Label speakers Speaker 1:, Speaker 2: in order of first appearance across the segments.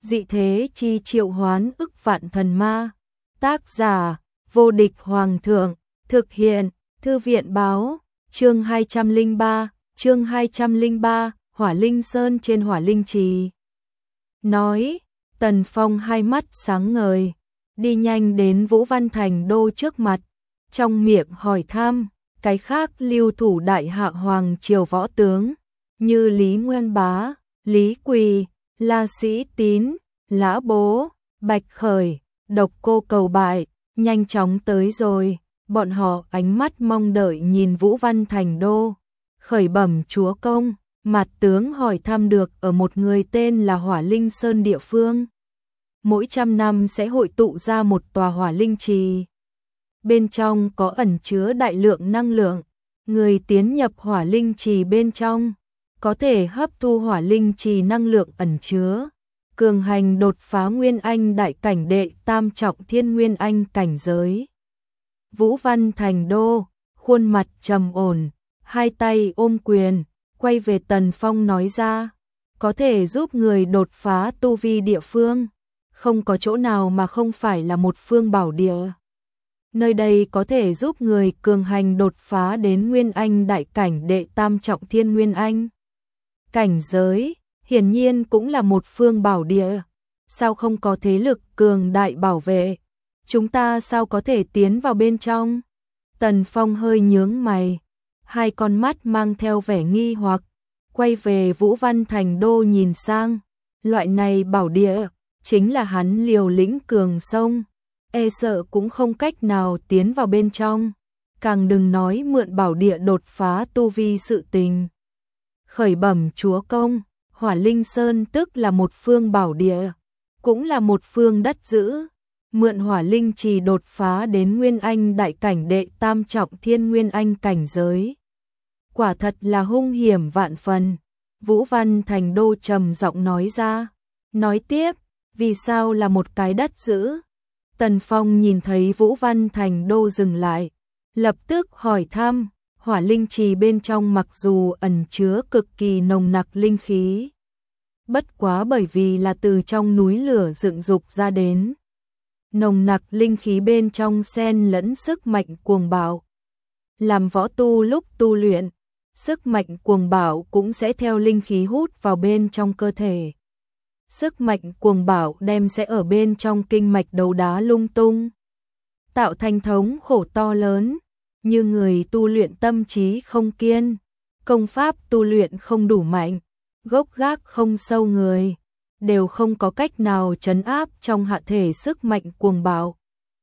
Speaker 1: Dị thế chi triệu hoán ức vạn thần ma. Tác giả: Vô địch hoàng thượng. Thực hiện: Thư viện báo. Chương 203, Hỏa Linh Sơn trên Hỏa Linh Trì. Nói, Tần Phong hai mắt sáng ngời, đi nhanh đến Vũ Văn Thành Đô trước mặt, trong miệng hỏi thăm, cái khác lưu thủ đại hạ hoàng triều võ tướng, như Lý Nguyên Bá, Lý Quỳ, La Sĩ Tín, Lã Bố, Bạch Khởi, Độc Cô Cầu Bại, nhanh chóng tới rồi, bọn họ ánh mắt mong đợi nhìn Vũ Văn Thành Đô, khởi bẩm chúa công. Mặt tướng hỏi thăm được ở một người tên là Hỏa Linh Sơn địa phương. Mỗi 100 năm sẽ hội tụ ra một tòa hỏa linh trì. Bên trong có ẩn chứa đại lượng năng lượng. Người tiến nhập hỏa linh trì bên trong, có thể hấp thu hỏa linh trì năng lượng ẩn chứa. Cường hành đột phá Nguyên Anh đại cảnh đệ tam trọng thiên Nguyên Anh cảnh giới. Vũ Văn Thành Đô, khuôn mặt trầm ổn, hai tay ôm quyền. Quay về Tần Phong nói ra, có thể giúp người đột phá tu vi địa phương, không có chỗ nào mà không phải là một phương bảo địa. Nơi đây có thể giúp người cường hành đột phá đến Nguyên Anh đại cảnh đệ tam trọng thiên Nguyên Anh. Cảnh giới, hiển nhiên cũng là một phương bảo địa, sao không có thế lực cường đại bảo vệ, chúng ta sao có thể tiến vào bên trong? Tần Phong hơi nhướng mày. Hai con mắt mang theo vẻ nghi hoặc, quay về Vũ Văn Thành Đô nhìn sang, loại này bảo địa, chính là hắn liều lĩnh cường sông, e sợ cũng không cách nào tiến vào bên trong, càng đừng nói mượn bảo địa đột phá tu vi sự tình. Khởi bẩm chúa công, Hỏa Linh Sơn tức là một phương bảo địa, cũng là một phương đất giữ, mượn hỏa linh trì đột phá đến Nguyên Anh đại cảnh đệ tam trọng thiên Nguyên Anh cảnh giới. Quả thật là hung hiểm vạn phần, Vũ Văn Thành Đô trầm giọng nói ra. Nói tiếp, vì sao là một cái đất giữ? Tần Phong nhìn thấy Vũ Văn Thành Đô dừng lại, lập tức hỏi thăm, hỏa linh trì bên trong mặc dù ẩn chứa cực kỳ nồng nặc linh khí, bất quá bởi vì là từ trong núi lửa dựng dục ra đến. Nồng nặc linh khí bên trong xen lẫn sức mạnh cuồng bạo. Làm võ tu lúc tu luyện, sức mạnh cuồng bạo cũng sẽ theo linh khí hút vào bên trong cơ thể. Sức mạnh cuồng bạo đem sẽ ở bên trong kinh mạch đấu đá lung tung, tạo thành thống khổ to lớn, như người tu luyện tâm trí không kiên, công pháp tu luyện không đủ mạnh, gốc gác không sâu người, đều không có cách nào trấn áp trong hạ thể sức mạnh cuồng bạo.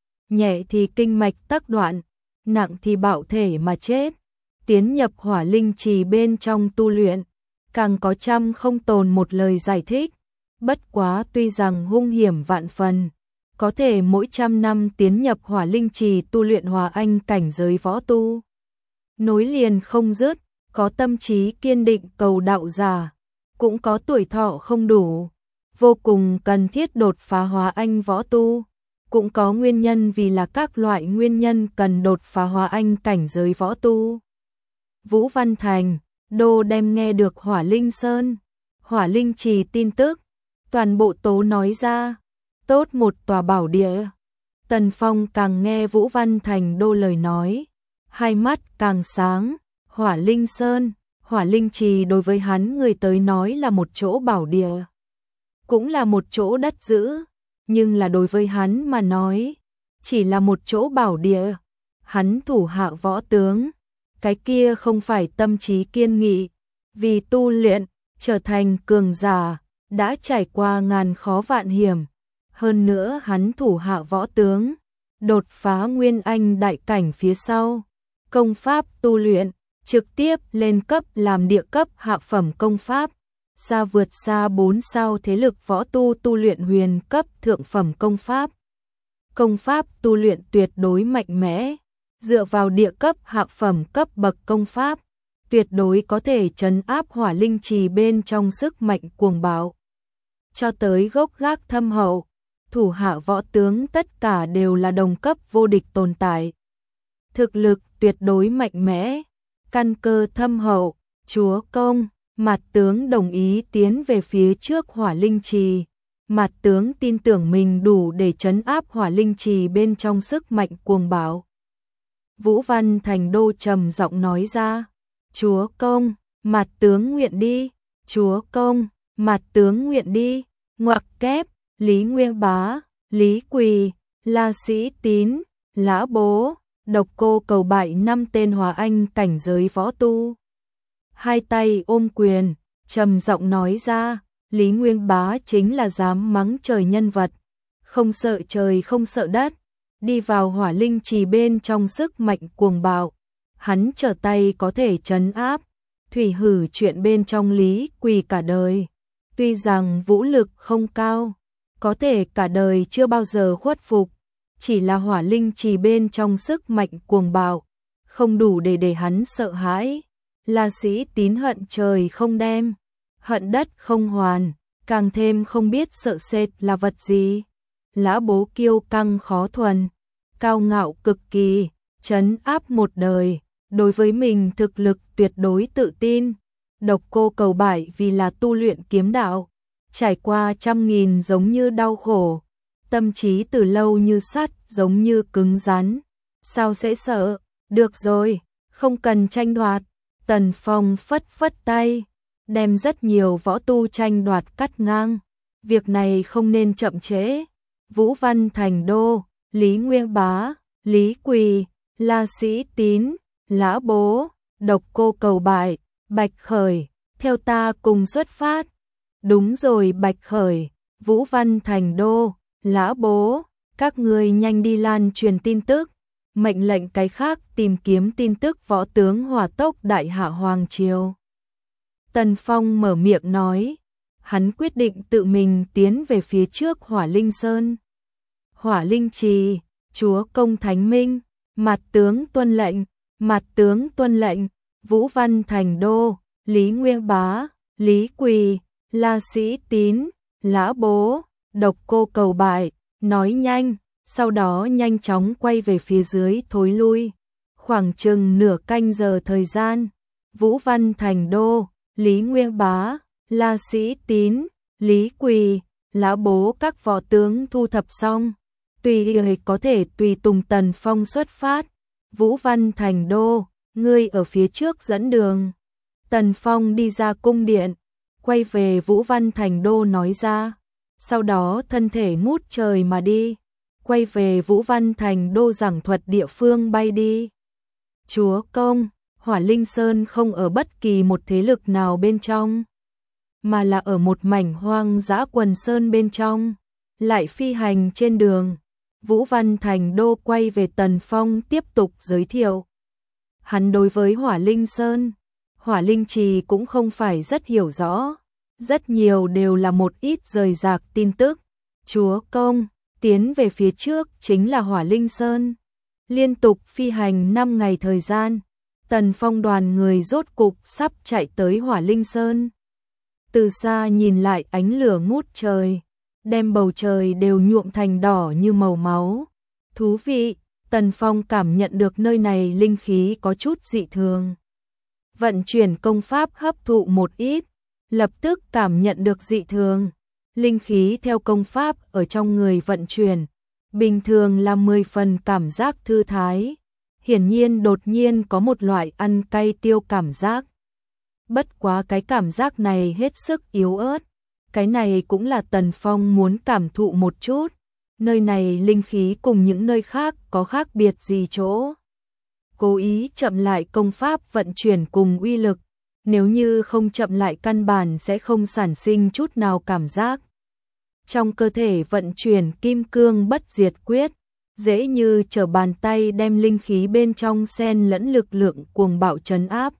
Speaker 1: Nhẹ thì kinh mạch tắc đoạn, nặng thì bạo thể mà chết. Tiến nhập hỏa linh trì bên trong tu luyện, càng có trăm không tồn một lời giải thích. Bất quá tuy rằng hung hiểm vạn phần, có thể mỗi 100 năm tiến nhập hỏa linh trì tu luyện hòa anh cảnh giới võ tu. Nối liền không dứt, có tâm trí kiên định cầu đạo giả, cũng có tuổi thọ không đủ, vô cùng cần thiết đột phá hóa anh võ tu, cũng có nguyên nhân vì là các loại nguyên nhân cần đột phá hóa anh cảnh giới võ tu. Vũ Văn Thành Đô đem nghe được Hỏa Linh Sơn, Hỏa Linh Trì tin tức, toàn bộ tố nói ra, tốt một tòa bảo địa. Tần Phong càng nghe Vũ Văn Thành Đô lời nói, hai mắt càng sáng. Hỏa Linh Sơn, Hỏa Linh Trì đối với hắn người tới nói là một chỗ bảo địa, cũng là một chỗ đất giữ, nhưng là đối với hắn mà nói, chỉ là một chỗ bảo địa. Hắn thủ hạ võ tướng, cái kia không phải tâm trí kiên nghị, vì tu luyện, trở thành cường giả, đã trải qua ngàn khó vạn hiểm. Hơn nữa hắn thủ hạ võ tướng, đột phá Nguyên Anh đại cảnh phía sau, công pháp tu luyện, trực tiếp lên cấp làm địa cấp hạ phẩm công pháp, xa vượt xa 4 sao thế lực võ tu tu luyện huyền cấp thượng phẩm công pháp. Công pháp tu luyện tuyệt đối mạnh mẽ, dựa vào địa cấp hạ phẩm cấp bậc công pháp, tuyệt đối có thể trấn áp hỏa linh trì bên trong sức mạnh cuồng bạo. Cho tới gốc gác thâm hậu, thủ hạ võ tướng tất cả đều là đồng cấp vô địch tồn tại. Thực lực tuyệt đối mạnh mẽ, căn cơ thâm hậu, chúa công, mặt tướng đồng ý tiến về phía trước hỏa linh trì, Mạt tướng tin tưởng mình đủ để trấn áp Hỏa Linh Trì bên trong sức mạnh cuồng bạo. Vũ Văn Thành Đô trầm giọng nói ra, chúa công, Mạt tướng nguyện đi, chúa công, Mạt tướng nguyện đi, ngoặc kép, Lý Nguyên Bá, Lý Quỳ, La Sĩ Tín, Lã Bố, Độc Cô Cầu Bại 5 tên Hòa Anh cảnh giới võ tu. Hai tay ôm quyền, trầm giọng nói ra, Lý Nguyên Bá chính là dám mắng trời nhân vật, không sợ trời không sợ đất, đi vào Hỏa Linh Trì bên trong sức mạnh cuồng bạo, hắn trở tay có thể trấn áp, thủy hử chuyện bên trong Lý Quỳ cả đời. Tuy rằng vũ lực không cao, có thể cả đời chưa bao giờ khuất phục, chỉ là Hỏa Linh Trì bên trong sức mạnh cuồng bạo, không đủ để hắn sợ hãi. La Sĩ Tín hận trời không đem, hận đất không hoàn, càng thêm không biết sợ sệt là vật gì. Lã Bố kiêu căng khó thuần, cao ngạo cực kỳ, trấn áp một đời, đối với mình thực lực tuyệt đối tự tin. Độc Cô Cầu Bại vì là tu luyện kiếm đạo, trải qua trăm nghìn giống như đau khổ, tâm trí từ lâu như sắt giống như cứng rắn, sao sẽ sợ, được rồi, không cần tranh đoạt. Tần Phong phất phất tay, đem rất nhiều võ tu tranh đoạt cắt ngang, việc này không nên chậm trễ. Vũ Văn Thành Đô, Lý Nguyên Bá, Lý Quỳ, La Sĩ Tín, Lã Bố, Độc Cô Cầu Bại, Bạch Khởi, theo ta cùng xuất phát. Đúng rồi Bạch Khởi, Vũ Văn Thành Đô, Lã Bố, các ngươi nhanh đi lan truyền tin tức, mệnh lệnh cái khác tìm kiếm tin tức võ tướng hỏa tốc đại hạ hoàng triều. Tần Phong mở miệng nói, hắn quyết định tự mình tiến về phía trước Hỏa Linh Sơn. Hỏa Linh Trì, chúa công thánh minh, Mạt tướng tuân lệnh, Mạt tướng tuân lệnh. Vũ Văn Thành Đô, Lý Nguyên Bá, Lý Quỳ, La Sĩ Tín, Lã Bố, Độc Cô Cầu Bại, nói nhanh, sau đó nhanh chóng quay về phía dưới thối lui. Khoảng chừng nửa canh giờ thời gian, Vũ Văn Thành Đô, Lý Nguyên Bá, La Sĩ Tín, Lý Quỳ, Lã Bố các võ tướng thu thập xong, tùy ý có thể tùy tùng Tần Phong xuất phát. Vũ Văn Thành Đô, ngươi ở phía trước dẫn đường. Tần Phong đi ra cung điện, quay về Vũ Văn Thành Đô nói ra, sau đó thân thể ngút trời mà đi, quay về Vũ Văn Thành Đô giảng thuật địa phương bay đi. Chúa công, Hỏa Linh Sơn không ở bất kỳ một thế lực nào bên trong, mà là ở một mảnh hoang dã quần sơn bên trong, lại phi hành trên đường. Vũ Văn Thành Đô quay về Tần Phong tiếp tục giới thiệu. Hắn đối với Hỏa Linh Sơn, Hỏa Linh Trì cũng không phải rất hiểu rõ, rất nhiều đều là một ít rời rạc tin tức. Chúa công, tiến về phía trước chính là Hỏa Linh Sơn. Liên tục phi hành 5 ngày thời gian, Tần Phong đoàn người rốt cục sắp chạy tới Hỏa Linh Sơn. Từ xa nhìn lại ánh lửa ngút trời, đem bầu trời đều nhuộm thành đỏ như màu máu. Thú vị, Tần Phong cảm nhận được nơi này linh khí có chút dị thường. Vận chuyển công pháp hấp thụ một ít, lập tức cảm nhận được dị thường. Linh khí theo công pháp ở trong người vận chuyển, bình thường là 10 phần cảm giác thư thái. Hiển nhiên đột nhiên có một loại ăn cay tiêu cảm giác. Bất quá cái cảm giác này hết sức yếu ớt. Cái này cũng là Tần Phong muốn cảm thụ một chút. Nơi này linh khí cùng những nơi khác có khác biệt gì chỗ. Cố ý chậm lại công pháp vận chuyển cùng uy lực. Nếu như không chậm lại căn bản sẽ không sản sinh chút nào cảm giác. Trong cơ thể vận chuyển kim cương bất diệt quyết, dễ như trở bàn tay đem linh khí bên trong xen lẫn lực lượng cuồng bạo trấn áp.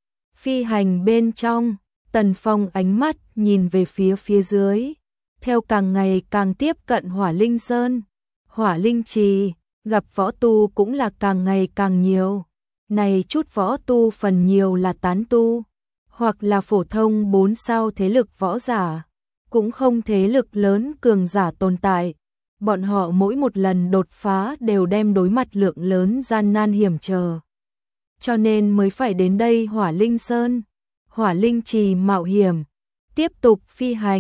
Speaker 1: Phi hành bên trong, Tần Phong ánh mắt nhìn về phía dưới, theo càng ngày càng tiếp cận Hỏa Linh Sơn, Hỏa Linh Trì, gặp võ tu cũng là càng ngày càng nhiều. Này chút võ tu phần nhiều là tán tu, hoặc là phổ thông 4 sao thế lực võ giả, cũng không thế lực lớn cường giả tồn tại. Bọn họ mỗi một lần đột phá đều đem đối mặt lượng lớn gian nan hiểm trở. Cho nên mới phải đến đây Hỏa Linh Sơn, Hỏa Linh Trì mạo hiểm, tiếp tục phi hành,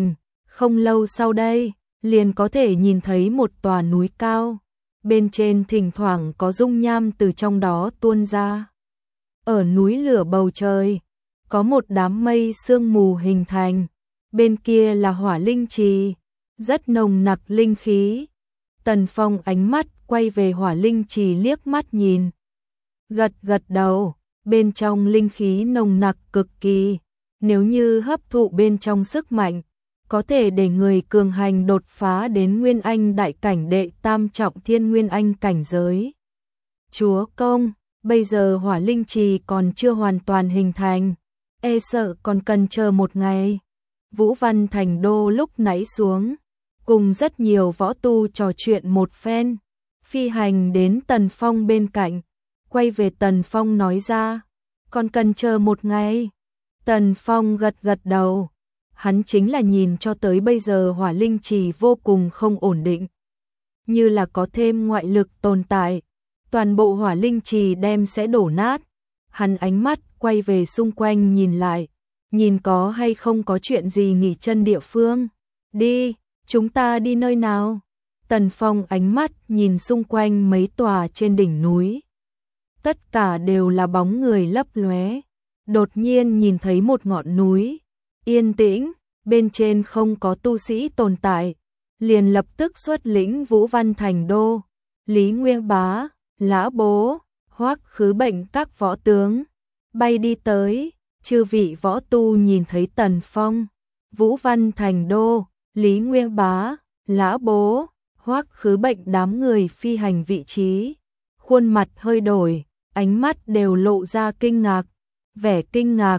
Speaker 1: Không lâu sau đây, liền có thể nhìn thấy một tòa núi cao. Bên trên thỉnh thoảng có dung nham từ trong đó tuôn ra. Ở núi lửa bầu trời, có một đám mây sương mù hình thành. Bên kia là hỏa linh trì, rất nồng nặc linh khí. Tần Phong ánh mắt quay về hỏa linh trì liếc mắt nhìn. Gật gật đầu, bên trong linh khí nồng nặc cực kỳ. Nếu như hấp thụ bên trong sức mạnh, có thể để người cường hành đột phá đến Nguyên Anh đại cảnh đệ tam trọng thiên Nguyên Anh cảnh giới. Chúa công, bây giờ hỏa linh trì còn chưa hoàn toàn hình thành, e sợ còn cần chờ một ngày. Vũ Văn Thành Đô lúc nãy xuống, cùng rất nhiều võ tu trò chuyện một phen, phi hành đến Tần Phong bên cạnh, quay về Tần Phong nói ra, còn cần chờ một ngày. Tần Phong gật gật đầu, hắn chính là nhìn cho tới bây giờ hỏa linh trì vô cùng không ổn định. Như là có thêm ngoại lực tồn tại, toàn bộ hỏa linh trì đem sẽ đổ nát. Hắn ánh mắt quay về xung quanh nhìn lại, nhìn có hay không có chuyện gì nghỉ chân địa phương. Đi, chúng ta đi nơi nào? Tần Phong ánh mắt nhìn xung quanh mấy tòa trên đỉnh núi. Tất cả đều là bóng người lấp lóe. Đột nhiên nhìn thấy một ngọn núi, yên tĩnh, bên trên không có tu sĩ tồn tại. Liền lập tức xuất lĩnh Vũ Văn Thành Đô, Lý Nguyên Bá, Lã Bố, Hoắc Khứ Bệnh các võ tướng. Bay đi tới, chư vị võ tu nhìn thấy Tần Phong, Vũ Văn Thành Đô, Lý Nguyên Bá, Lã Bố, Hoắc Khứ Bệnh đám người phi hành vị trí. Khuôn mặt hơi đổi, ánh mắt đều lộ ra kinh ngạc, vẻ kinh ngạc,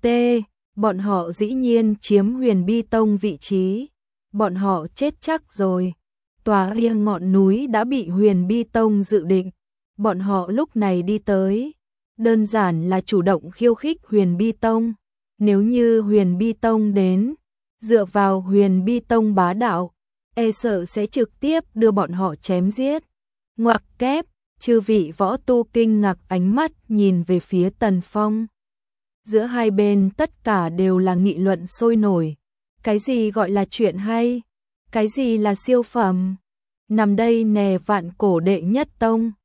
Speaker 1: bọn họ dĩ nhiên chiếm Huyền Bi Tông vị trí. Bọn họ chết chắc rồi. Tòa kia ngọn núi đã bị Huyền Bi Tông dự định. Bọn họ lúc này đi tới, đơn giản là chủ động khiêu khích Huyền Bi Tông. Nếu như Huyền Bi Tông đến, dựa vào Huyền Bi Tông bá đạo, e sợ sẽ trực tiếp đưa bọn họ chém giết. Ngoặc kép, chư vị võ tu kinh ngạc ánh mắt nhìn về phía Tần Phong. Giữa hai bên tất cả đều là nghị luận sôi nổi. Cái gì gọi là chuyện hay? Cái gì là siêu phẩm? Nằm đây nè vạn cổ đệ nhất tông.